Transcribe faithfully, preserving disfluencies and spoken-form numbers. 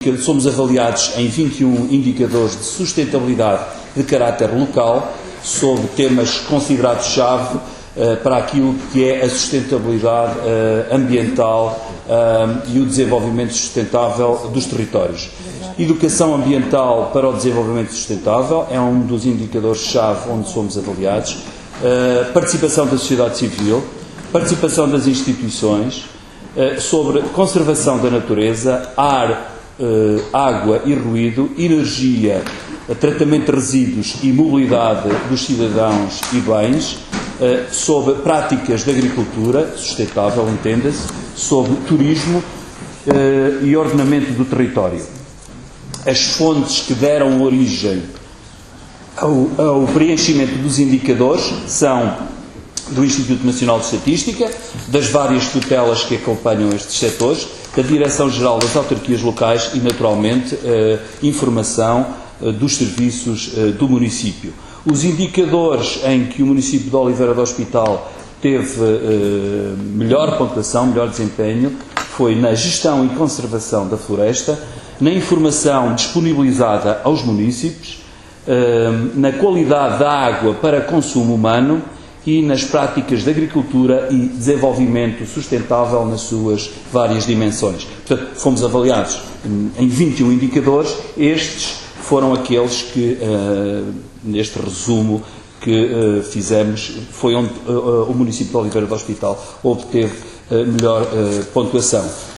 Somos avaliados em vinte e um indicadores de sustentabilidade de caráter local, sobre temas considerados-chave uh, para aquilo que é a sustentabilidade uh, ambiental uh, e o desenvolvimento sustentável dos territórios. Educação ambiental para o desenvolvimento sustentável é um dos indicadores-chave onde somos avaliados. Uh, participação da sociedade civil, participação das instituições, uh, sobre conservação da natureza, ar, Uh, água e ruído, energia, tratamento de resíduos e mobilidade dos cidadãos e bens, uh, sobre práticas de agricultura sustentável, entenda-se, sobre turismo uh, e ordenamento do território. As fontes que deram origem ao, ao preenchimento dos indicadores são do Instituto Nacional de Estatística, das várias tutelas que acompanham estes setores, da Direção-Geral das Autarquias Locais e, naturalmente, eh, informação eh, dos serviços eh, do município. Os indicadores em que o município de Oliveira do Hospital teve eh, melhor pontuação, melhor desempenho, foi na gestão e conservação da floresta, na informação disponibilizada aos municípios, eh, na qualidade da água para consumo humano e nas práticas de agricultura e desenvolvimento sustentável nas suas várias dimensões. Portanto, fomos avaliados em vinte e um indicadores. Estes foram aqueles que, uh, neste resumo que uh, fizemos, foi onde uh, o município de Oliveira do Hospital obteve uh, melhor uh, pontuação.